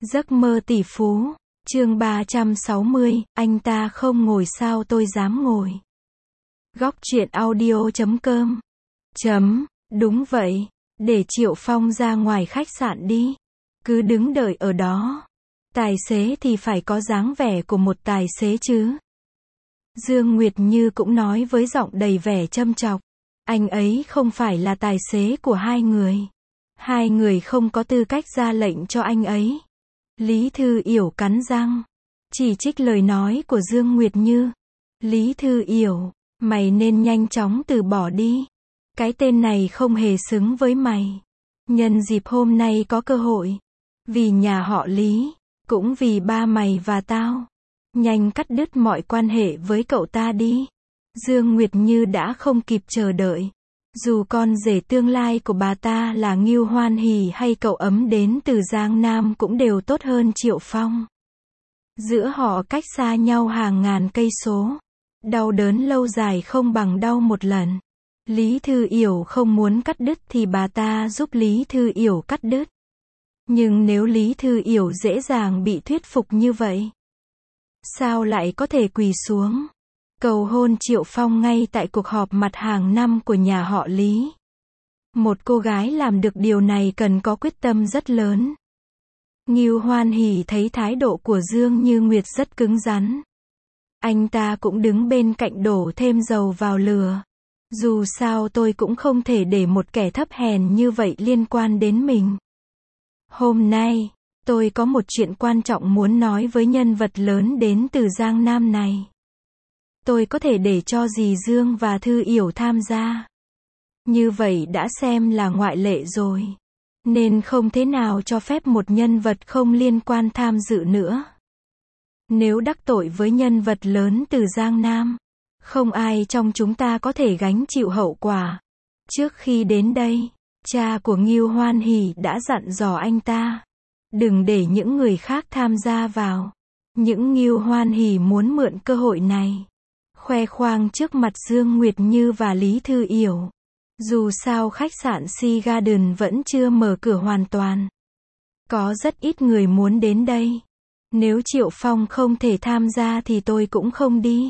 Giấc mơ tỷ phú, chương 360, anh ta không ngồi sao tôi dám ngồi. Góc truyện audio.com. Đúng vậy, để Triệu Phong ra ngoài khách sạn đi. Cứ đứng đợi ở đó. Tài xế thì phải có dáng vẻ của một tài xế chứ. Dương Nguyệt Như cũng nói với giọng đầy vẻ châm chọc. Anh ấy không phải là tài xế của hai người. Hai người không có tư cách ra lệnh cho anh ấy. Lý Thư Yểu cắn răng, chỉ trích lời nói của Dương Nguyệt Như. Lý Thư Yểu, mày nên nhanh chóng từ bỏ đi. Cái tên này không hề xứng với mày. Nhân dịp hôm nay có cơ hội, vì nhà họ Lý, cũng vì ba mày và tao, nhanh cắt đứt mọi quan hệ với cậu ta đi. Dương Nguyệt Như đã không kịp chờ đợi. Dù con rể tương lai của bà ta là Ngưu Hoan Hỷ hay cậu ấm đến từ Giang Nam cũng đều tốt hơn Triệu Phong. Giữa họ cách xa nhau hàng ngàn cây số. Đau đớn lâu dài không bằng đau một lần. Lý Thư Yểu không muốn cắt đứt thì bà ta giúp Lý Thư Yểu cắt đứt. Nhưng nếu Lý Thư Yểu dễ dàng bị thuyết phục như vậy, sao lại có thể quỳ xuống cầu hôn Triệu Phong ngay tại cuộc họp mặt hàng năm của nhà họ Lý? Một cô gái làm được điều này cần có quyết tâm rất lớn. Ngưu Hoan Hỷ thấy thái độ của Dương Như Nguyệt rất cứng rắn. Anh ta cũng đứng bên cạnh đổ thêm dầu vào lửa. Dù sao tôi cũng không thể để một kẻ thấp hèn như vậy liên quan đến mình. Hôm nay, tôi có một chuyện quan trọng muốn nói với nhân vật lớn đến từ Giang Nam này. Tôi có thể để cho dì Dương và Thư Yểu tham gia. Như vậy đã xem là ngoại lệ rồi. Nên không thế nào cho phép một nhân vật không liên quan tham dự nữa. Nếu đắc tội với nhân vật lớn từ Giang Nam, không ai trong chúng ta có thể gánh chịu hậu quả. Trước khi đến đây, cha của Ngưu Hoan Hỷ đã dặn dò anh ta, đừng để những người khác tham gia vào. Những Ngưu Hoan Hỷ muốn mượn cơ hội này khoe khoang trước mặt Dương Nguyệt Như và Lý Thư Yểu. Dù sao khách sạn Sea Garden vẫn chưa mở cửa hoàn toàn. Có rất ít người muốn đến đây. Nếu Triệu Phong không thể tham gia thì tôi cũng không đi.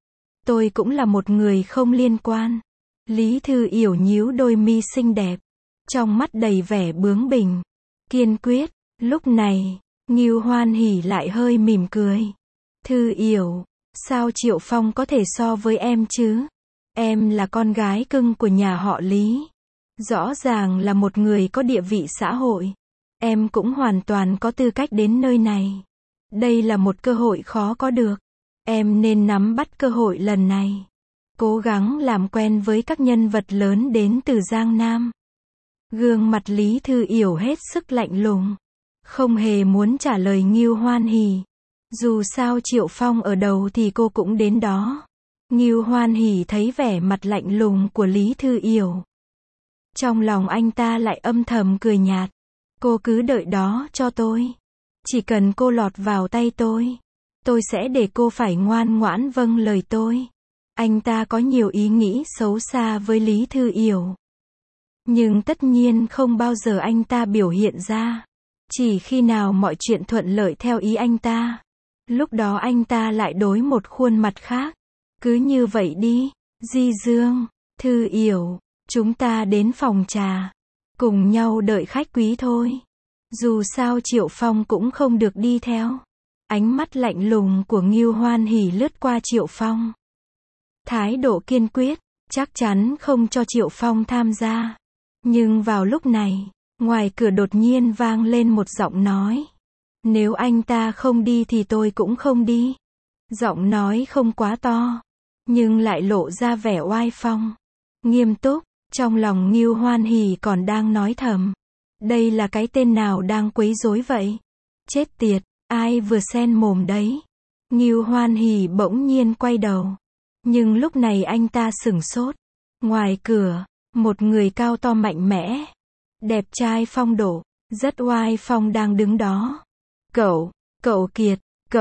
Tôi cũng là một người không liên quan. Lý Thư Yểu nhíu đôi mi xinh đẹp, trong mắt đầy vẻ bướng bỉnh, kiên quyết. Lúc này, Ngưu Hoan Hỷ lại hơi mỉm cười. Thư Yểu, sao Triệu Phong có thể so với em chứ? Em là con gái cưng của nhà họ Lý. Rõ ràng là một người có địa vị xã hội. Em cũng hoàn toàn có tư cách đến nơi này. Đây là một cơ hội khó có được. Em nên nắm bắt cơ hội lần này. Cố gắng làm quen với các nhân vật lớn đến từ Giang Nam. Gương mặt Lý Thư Yểu hết sức lạnh lùng. Không hề muốn trả lời Ngưu Hoan Hỷ. Dù sao Triệu Phong ở đầu thì cô cũng đến đó. Ngưu Hoan Hỷ thấy vẻ mặt lạnh lùng của Lý Thư Yểu. Trong lòng anh ta lại âm thầm cười nhạt. Cô cứ đợi đó cho tôi. Chỉ cần cô lọt vào tay tôi sẽ để cô phải ngoan ngoãn vâng lời tôi. Anh ta có nhiều ý nghĩ xấu xa với Lý Thư Yểu. Nhưng tất nhiên không bao giờ anh ta biểu hiện ra. Chỉ khi nào mọi chuyện thuận lợi theo ý anh ta, lúc đó anh ta lại đối một khuôn mặt khác. Cứ như vậy đi, Di Dương, Thư Yểu, chúng ta đến phòng trà, cùng nhau đợi khách quý thôi. Dù sao Triệu Phong cũng không được đi theo. Ánh mắt lạnh lùng của Ngưu Hoan Hỷ lướt qua Triệu Phong. Thái độ kiên quyết, chắc chắn không cho Triệu Phong tham gia. Nhưng vào lúc này, ngoài cửa đột nhiên vang lên một giọng nói. Nếu anh ta không đi thì tôi cũng không đi. Giọng nói không quá to, nhưng lại lộ ra vẻ oai phong, nghiêm túc. Trong lòng Ngưu Hoan Hỷ còn đang nói thầm. Đây là cái tên nào đang quấy rối vậy? Chết tiệt, ai vừa xen mồm đấy? Ngưu Hoan Hỷ bỗng nhiên quay đầu. Nhưng lúc này anh ta sửng sốt. Ngoài cửa, một người cao to mạnh mẽ, đẹp trai phong độ, rất oai phong đang đứng đó. Cậu Kiệt,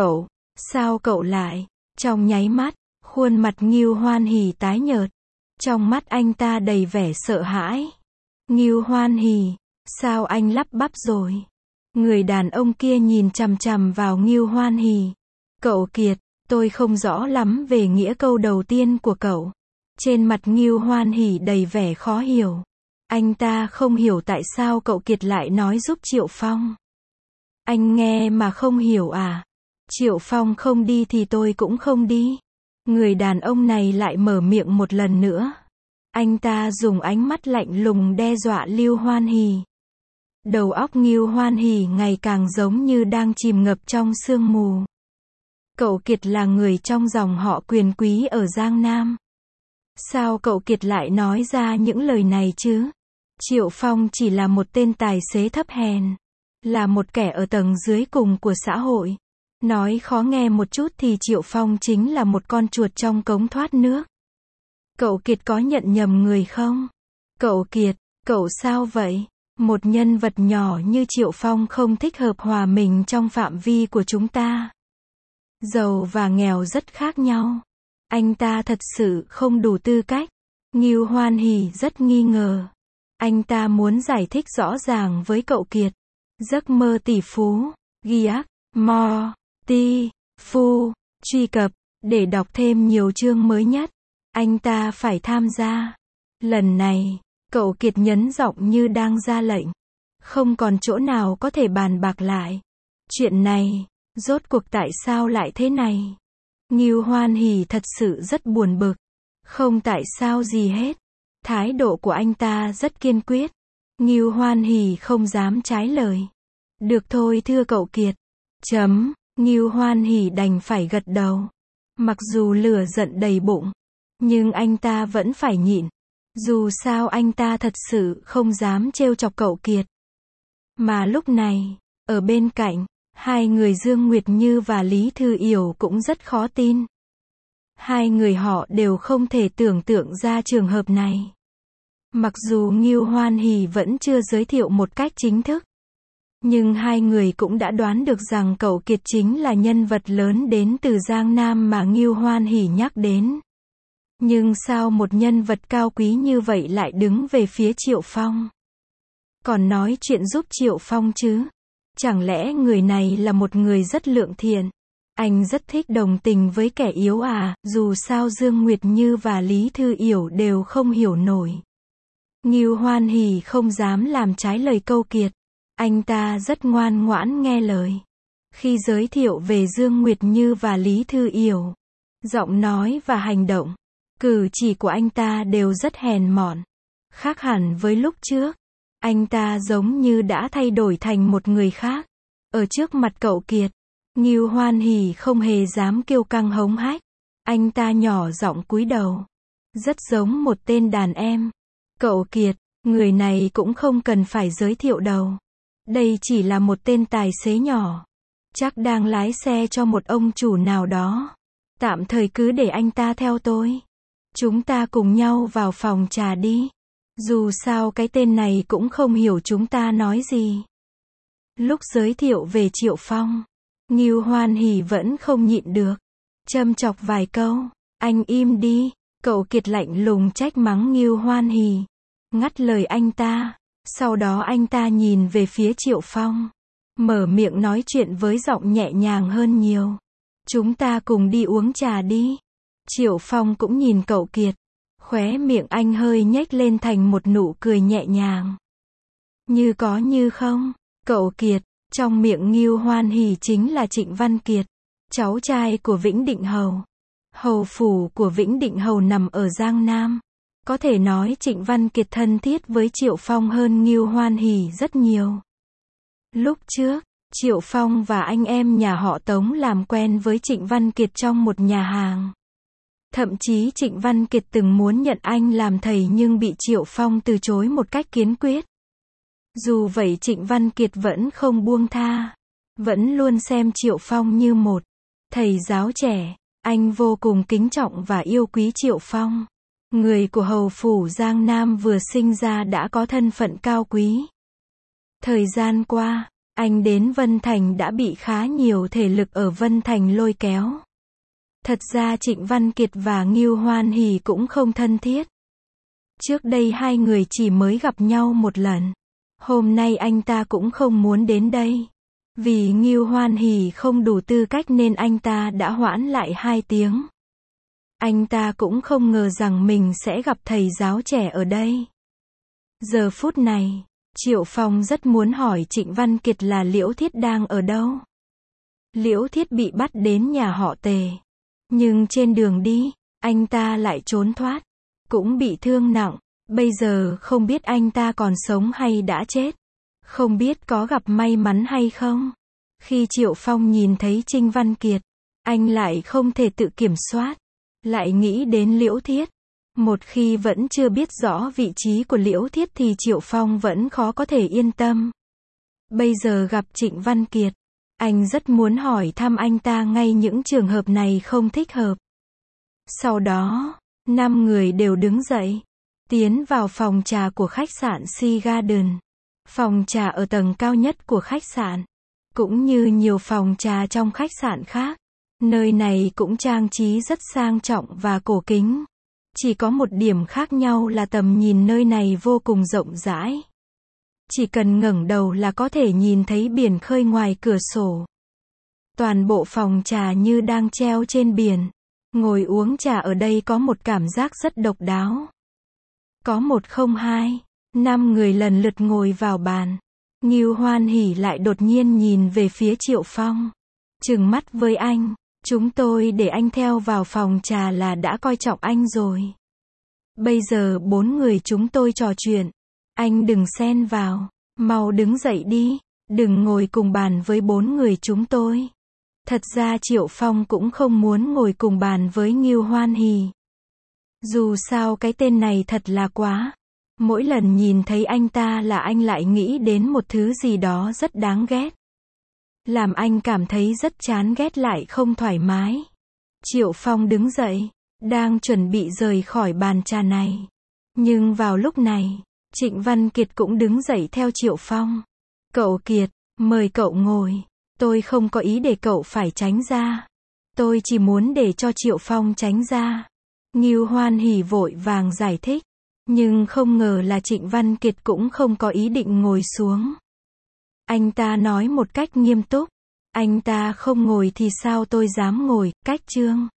sao cậu lại? Trong nháy mắt, khuôn mặt Ngưu Hoan Hỷ tái nhợt. Trong mắt anh ta đầy vẻ sợ hãi. Ngưu Hoan Hỷ, sao anh lắp bắp rồi? Người đàn ông kia nhìn chằm chằm vào Ngưu Hoan Hỉ. Cậu Kiệt, tôi không rõ lắm về nghĩa câu đầu tiên của cậu. Trên mặt Ngưu Hoan Hỉ đầy vẻ khó hiểu. Anh ta không hiểu tại sao cậu Kiệt lại nói giúp Triệu Phong. Anh nghe mà không hiểu à? Triệu Phong không đi thì tôi cũng không đi. Người đàn ông này lại mở miệng một lần nữa. Anh ta dùng ánh mắt lạnh lùng đe dọa Ngưu Hoan Hỉ. Đầu óc Ngưu Hoan Hỉ ngày càng giống như đang chìm ngập trong sương mù. Cậu Kiệt là người trong dòng họ quyền quý ở Giang Nam. Sao cậu Kiệt lại nói ra những lời này chứ? Triệu Phong chỉ là một tên tài xế thấp hèn. Là một kẻ ở tầng dưới cùng của xã hội. Nói khó nghe một chút thì Triệu Phong chính là một con chuột trong cống thoát nước. Cậu Kiệt có nhận nhầm người không? Cậu Kiệt, cậu sao vậy? Một nhân vật nhỏ như Triệu Phong không thích hợp hòa mình trong phạm vi của chúng ta. Giàu và nghèo rất khác nhau. Anh ta thật sự không đủ tư cách. Ngưu Hoan Hỉ rất nghi ngờ. Anh ta muốn giải thích rõ ràng với cậu Kiệt. Giấc mơ tỷ phú, Giac, Mo, Ti, Phu, truy cập, để đọc thêm nhiều chương mới nhất. Anh ta phải tham gia. Lần này, cậu Kiệt nhấn giọng như đang ra lệnh. Không còn chỗ nào có thể bàn bạc lại. Chuyện này, rốt cuộc tại sao lại thế này? Ngưu Hoan Hỉ thật sự rất buồn bực. Không tại sao gì hết. Thái độ của anh ta rất kiên quyết. Ngưu Hoan Hỉ không dám trái lời. Được thôi thưa cậu Kiệt. Ngưu Hoan Hỉ đành phải gật đầu. Mặc dù lửa giận đầy bụng, nhưng anh ta vẫn phải nhịn. Dù sao anh ta thật sự không dám trêu chọc cậu Kiệt. Mà lúc này, ở bên cạnh, hai người Dương Nguyệt Như và Lý Thư Yểu cũng rất khó tin. Hai người họ đều không thể tưởng tượng ra trường hợp này. Mặc dù Ngưu Hoan Hỉ vẫn chưa giới thiệu một cách chính thức, nhưng hai người cũng đã đoán được rằng cậu Kiệt chính là nhân vật lớn đến từ Giang Nam mà Ngưu Hoan Hỉ nhắc đến. Nhưng sao một nhân vật cao quý như vậy lại đứng về phía Triệu Phong? Còn nói chuyện giúp Triệu Phong chứ? Chẳng lẽ người này là một người rất lượng thiện? Anh rất thích đồng tình với kẻ yếu à? Dù sao Dương Nguyệt Như và Lý Thư Yểu đều không hiểu nổi. Ngưu Hoan Hỉ không dám làm trái lời cậu Kiệt. Anh ta rất ngoan ngoãn nghe lời. Khi giới thiệu về Dương Nguyệt Như và Lý Thư Yểu, giọng nói và hành động, cử chỉ của anh ta đều rất hèn mọn. Khác hẳn với lúc trước. Anh ta giống như đã thay đổi thành một người khác. Ở trước mặt cậu Kiệt, Ngưu Hoan Hỉ không hề dám kiêu căng hống hách. Anh ta nhỏ giọng cúi đầu. Rất giống một tên đàn em. Cậu Kiệt, người này cũng không cần phải giới thiệu đâu. Đây chỉ là một tên tài xế nhỏ. Chắc đang lái xe cho một ông chủ nào đó. Tạm thời cứ để anh ta theo tôi. Chúng ta cùng nhau vào phòng trà đi. Dù sao cái tên này cũng không hiểu chúng ta nói gì. Lúc giới thiệu về Triệu Phong, Ngưu Hoan Hỉ vẫn không nhịn được. Châm chọc vài câu. Anh im đi. Cậu Kiệt lạnh lùng trách mắng Ngưu Hoan Hỉ. Ngắt lời anh ta. Sau đó anh ta nhìn về phía Triệu Phong. Mở miệng nói chuyện với giọng nhẹ nhàng hơn nhiều. Chúng ta cùng đi uống trà đi. Triệu Phong cũng nhìn cậu Kiệt. Khóe miệng anh hơi nhếch lên thành một nụ cười nhẹ nhàng. Như có như không. Cậu Kiệt, trong miệng Ngưu Hoan Hỉ chính là Trịnh Văn Kiệt, cháu trai của Vĩnh Định Hầu. Hầu phủ của Vĩnh Định Hầu nằm ở Giang Nam. Có thể nói Trịnh Văn Kiệt thân thiết với Triệu Phong hơn Ngưu Hoan Hỉ rất nhiều. Lúc trước, Triệu Phong và anh em nhà họ Tống làm quen với Trịnh Văn Kiệt trong một nhà hàng. Thậm chí Trịnh Văn Kiệt từng muốn nhận anh làm thầy nhưng bị Triệu Phong từ chối một cách kiên quyết. Dù vậy Trịnh Văn Kiệt vẫn không buông tha. Vẫn luôn xem Triệu Phong như một thầy giáo trẻ. Anh vô cùng kính trọng và yêu quý Triệu Phong. Người của hầu phủ Giang Nam vừa sinh ra đã có thân phận cao quý. Thời gian qua, anh đến Vân Thành đã bị khá nhiều thể lực ở Vân Thành lôi kéo. Thật ra Trịnh Văn Kiệt và Ngưu Hoan Hỉ cũng không thân thiết. Trước đây hai người chỉ mới gặp nhau một lần. Hôm nay anh ta cũng không muốn đến đây. Vì Ngưu Hoan Hỷ không đủ tư cách nên anh ta đã hoãn lại 2 tiếng. Anh ta cũng không ngờ rằng mình sẽ gặp thầy giáo trẻ ở đây. Giờ phút này, Triệu Phong rất muốn hỏi Trịnh Văn Kiệt là Liễu Thiết đang ở đâu. Liễu Thiết bị bắt đến nhà họ Tề. Nhưng trên đường đi, anh ta lại trốn thoát. Cũng bị thương nặng. Bây giờ không biết anh ta còn sống hay đã chết. Không biết có gặp may mắn hay không. Khi Triệu Phong nhìn thấy Trịnh Văn Kiệt, anh lại không thể tự kiểm soát. Lại nghĩ đến Liễu Thiết. Một khi vẫn chưa biết rõ vị trí của Liễu Thiết thì Triệu Phong vẫn khó có thể yên tâm. Bây giờ gặp Trịnh Văn Kiệt, anh rất muốn hỏi thăm anh ta ngay những trường hợp này không thích hợp. Sau đó, 5 người đều đứng dậy, tiến vào phòng trà của khách sạn Sea Garden. Phòng trà ở tầng cao nhất của khách sạn, cũng như nhiều phòng trà trong khách sạn khác. Nơi này cũng trang trí rất sang trọng và cổ kính. Chỉ có một điểm khác nhau là tầm nhìn nơi này vô cùng rộng rãi. Chỉ cần ngẩng đầu là có thể nhìn thấy biển khơi ngoài cửa sổ. Toàn bộ phòng trà như đang treo trên biển. Ngồi uống trà ở đây có một cảm giác rất độc đáo. Có 1 không 2, 5 người lần lượt ngồi vào bàn. Ngưu Hoan Hỷ lại đột nhiên nhìn về phía Triệu Phong. Trừng mắt với anh. Chúng tôi để anh theo vào phòng trà là đã coi trọng anh rồi. Bây giờ 4 người chúng tôi trò chuyện. Anh đừng xen vào. Mau đứng dậy đi. Đừng ngồi cùng bàn với 4 người chúng tôi. Thật ra Triệu Phong cũng không muốn ngồi cùng bàn với Ngưu Hoan Hỷ. Dù sao cái tên này thật là quá. Mỗi lần nhìn thấy anh ta là anh lại nghĩ đến một thứ gì đó rất đáng ghét. Làm anh cảm thấy rất chán ghét lại không thoải mái. Triệu Phong đứng dậy, đang chuẩn bị rời khỏi bàn trà này. Nhưng vào lúc này, Trịnh Văn Kiệt cũng đứng dậy theo Triệu Phong. Cậu Kiệt, mời cậu ngồi. Tôi không có ý để cậu phải tránh ra. Tôi chỉ muốn để cho Triệu Phong tránh ra. Ngưu Hoan Hỷ vội vàng giải thích. Nhưng không ngờ là Trịnh Văn Kiệt cũng không có ý định ngồi xuống. Anh ta nói một cách nghiêm túc. Anh ta không ngồi thì sao tôi dám ngồi, cách chương.